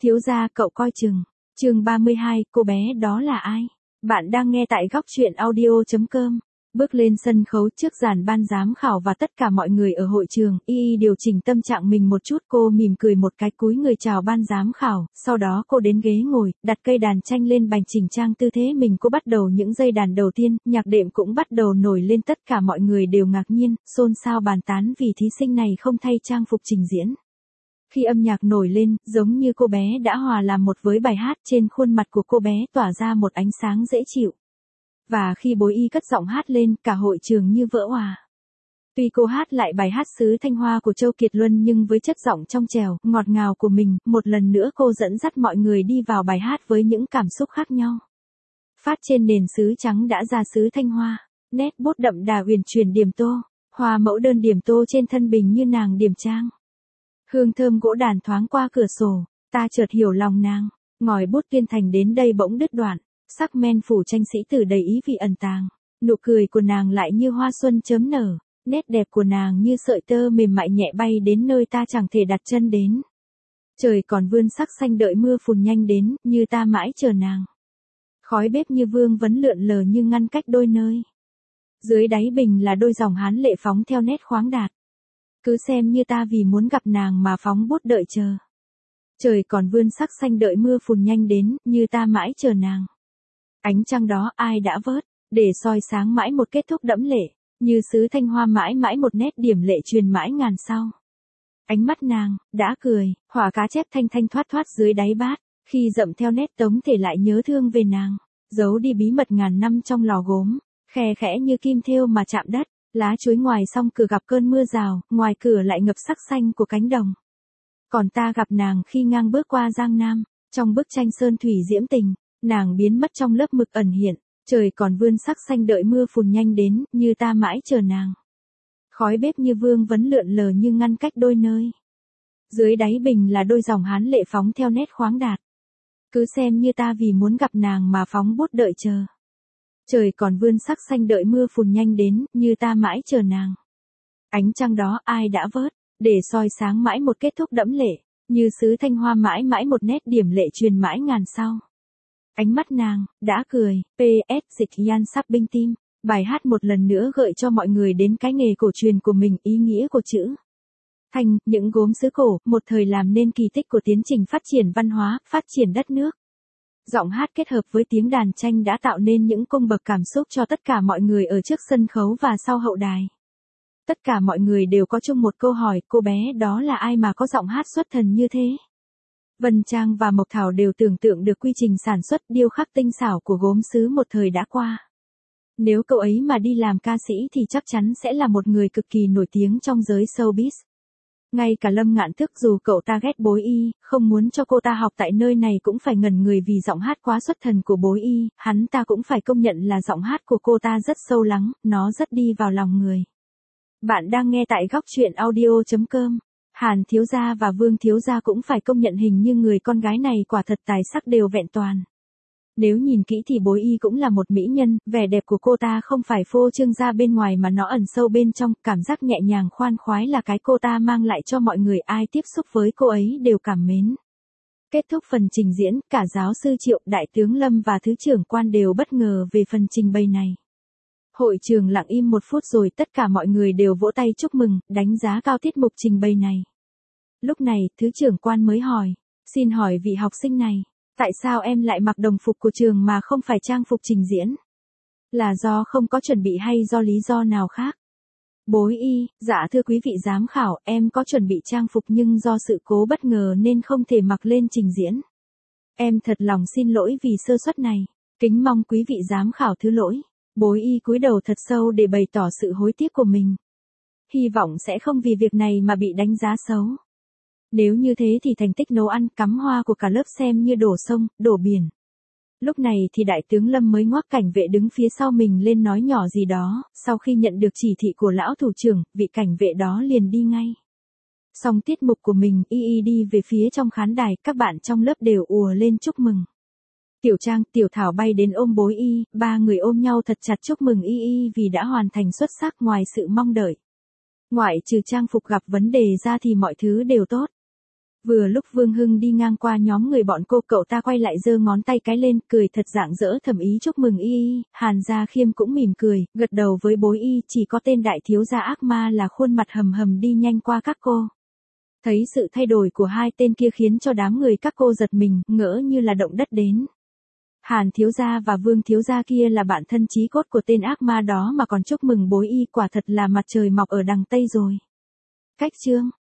Thiếu gia cậu coi chừng. Chương 32, cô bé đó là ai? Bạn đang nghe tại góc truyện audio.com. Bước lên sân khấu trước dàn ban giám khảo và tất cả mọi người ở hội trường, Y điều chỉnh tâm trạng mình một chút, cô mỉm cười một cái cúi người chào ban giám khảo, sau đó cô đến ghế ngồi, đặt cây đàn tranh lên bành chỉnh trang tư thế mình, cô bắt đầu những giây đàn đầu tiên, nhạc đệm cũng bắt đầu nổi lên, tất cả mọi người đều ngạc nhiên, xôn xao bàn tán vì thí sinh này không thay trang phục trình diễn. Khi âm nhạc nổi lên, giống như cô bé đã hòa làm một với bài hát, trên khuôn mặt của cô bé tỏa ra một ánh sáng dễ chịu. Và khi bối Y cất giọng hát lên, cả hội trường như vỡ òa. Tuy cô hát lại bài hát xứ Thanh Hoa của Châu Kiệt Luân nhưng với chất giọng trong trẻo, ngọt ngào của mình, một lần nữa cô dẫn dắt mọi người đi vào bài hát với những cảm xúc khác nhau. Phát trên nền sứ trắng đã ra xứ Thanh Hoa, nét bút đậm đà uyển chuyển điểm tô, hoa mẫu đơn điểm tô trên thân bình như nàng điểm trang. Hương thơm gỗ đàn thoáng qua cửa sổ, ta chợt hiểu lòng nàng, ngòi bút tuyên thành đến đây bỗng đứt đoạn, sắc men phủ tranh sĩ tử đầy ý vị ẩn tàng, nụ cười của nàng lại như hoa xuân chớm nở, nét đẹp của nàng như sợi tơ mềm mại nhẹ bay đến nơi ta chẳng thể đặt chân đến. Trời còn vươn sắc xanh đợi mưa phùn nhanh đến, như ta mãi chờ nàng. Khói bếp như vương vấn lượn lờ như ngăn cách đôi nơi. Dưới đáy bình là đôi dòng hán lệ phóng theo nét khoáng đạt. Cứ xem như ta vì muốn gặp nàng mà phóng bút đợi chờ. Trời còn vươn sắc xanh đợi mưa phùn nhanh đến, như ta mãi chờ nàng. Ánh trăng đó ai đã vớt, để soi sáng mãi một kết thúc đẫm lệ, như xứ Thanh Hoa mãi mãi một nét điểm lệ truyền mãi ngàn sau. Ánh mắt nàng, đã cười, hỏa cá chép thanh thanh thoát thoát dưới đáy bát, khi dậm theo nét tống thể lại nhớ thương về nàng, giấu đi bí mật ngàn năm trong lò gốm, khe khẽ như kim thêu mà chạm đất. Lá chuối ngoài song cửa gặp cơn mưa rào, ngoài cửa lại ngập sắc xanh của cánh đồng. Còn ta gặp nàng khi ngang bước qua Giang Nam, trong bức tranh sơn thủy diễm tình, nàng biến mất trong lớp mực ẩn hiện, trời còn vươn sắc xanh đợi mưa phùn nhanh đến, như ta mãi chờ nàng. Khói bếp như vương vấn lượn lờ như ngăn cách đôi nơi. Dưới đáy bình là đôi dòng hán lệ phóng theo nét khoáng đạt. Cứ xem như ta vì muốn gặp nàng mà phóng bút đợi chờ. Trời còn vươn sắc xanh đợi mưa phùn nhanh đến, như ta mãi chờ nàng. Ánh trăng đó ai đã vớt, để soi sáng mãi một kết thúc đẫm lệ, như xứ Thanh Hoa mãi mãi một nét điểm lệ truyền mãi ngàn sau. Ánh mắt nàng, đã cười, PS dịch yan sắp binh tim. Bài hát một lần nữa gợi cho mọi người đến cái nghề cổ truyền của mình, ý nghĩa của chữ Thanh, những gốm sứ cổ, một thời làm nên kỳ tích của tiến trình phát triển văn hóa, phát triển đất nước. Giọng hát kết hợp với tiếng đàn tranh đã tạo nên những cung bậc cảm xúc cho tất cả mọi người ở trước sân khấu và sau hậu đài. Tất cả mọi người đều có chung một câu hỏi, cô bé đó là ai mà có giọng hát xuất thần như thế? Vân Trang và Mộc Thảo đều tưởng tượng được quy trình sản xuất điêu khắc tinh xảo của gốm sứ một thời đã qua. Nếu cậu ấy mà đi làm ca sĩ thì chắc chắn sẽ là một người cực kỳ nổi tiếng trong giới showbiz. Ngay cả Lâm Ngạn Thức dù cậu ta ghét bối Y, không muốn cho cô ta học tại nơi này cũng phải ngẩn người vì giọng hát quá xuất thần của bối Y, hắn ta cũng phải công nhận là giọng hát của cô ta rất sâu lắng, nó rất đi vào lòng người. Bạn đang nghe tại góc truyện audio.com. Hàn thiếu gia và Vương thiếu gia cũng phải công nhận hình như người con gái này quả thật tài sắc đều vẹn toàn. Nếu nhìn kỹ thì bối Y cũng là một mỹ nhân, vẻ đẹp của cô ta không phải phô trương ra bên ngoài mà nó ẩn sâu bên trong, cảm giác nhẹ nhàng khoan khoái là cái cô ta mang lại cho mọi người ai tiếp xúc với cô ấy đều cảm mến. Kết thúc phần trình diễn, cả giáo sư Triệu, Đại tướng Lâm và Thứ trưởng Quan đều bất ngờ về phần trình bày này. Hội trường lặng im một phút rồi tất cả mọi người đều vỗ tay chúc mừng, đánh giá cao tiết mục trình bày này. Lúc này, Thứ trưởng Quan mới hỏi, xin hỏi vị học sinh này. Tại sao em lại mặc đồng phục của trường mà không phải trang phục trình diễn? Là do không có chuẩn bị hay do lý do nào khác? Bối Y, dạ thưa quý vị giám khảo, em có chuẩn bị trang phục nhưng do sự cố bất ngờ nên không thể mặc lên trình diễn. Em thật lòng xin lỗi vì sơ suất này, kính mong quý vị giám khảo thứ lỗi. Bối Y cúi đầu thật sâu để bày tỏ sự hối tiếc của mình. Hy vọng sẽ không vì việc này mà bị đánh giá xấu. Nếu như thế thì thành tích nấu ăn cắm hoa của cả lớp xem như đổ sông, đổ biển. Lúc này thì Đại tướng Lâm mới ngoắc cảnh vệ đứng phía sau mình lên nói nhỏ gì đó, sau khi nhận được chỉ thị của lão thủ trưởng, vị cảnh vệ đó liền đi ngay. Xong tiết mục của mình, Y đi về phía trong khán đài, các bạn trong lớp đều ùa lên chúc mừng. Tiểu Trang, Tiểu Thảo bay đến ôm bối Y, ba người ôm nhau thật chặt chúc mừng Y vì đã hoàn thành xuất sắc ngoài sự mong đợi. Ngoại trừ trang phục gặp vấn đề ra thì mọi thứ đều tốt. Vừa lúc Vương Hưng đi ngang qua nhóm người bọn cô, cậu ta quay lại giơ ngón tay cái lên, cười thật rạng rỡ thầm ý chúc mừng y. Hàn Gia Khiêm cũng mỉm cười, gật đầu với bối y, chỉ có tên đại thiếu gia ác ma là khuôn mặt hầm hầm đi nhanh qua các cô. Thấy sự thay đổi của hai tên kia khiến cho đám người các cô giật mình, ngỡ như là động đất đến. Hàn thiếu gia và Vương thiếu gia kia là bạn thân chí cốt của tên ác ma đó mà còn chúc mừng bối y, quả thật là mặt trời mọc ở đằng Tây rồi. Cách chương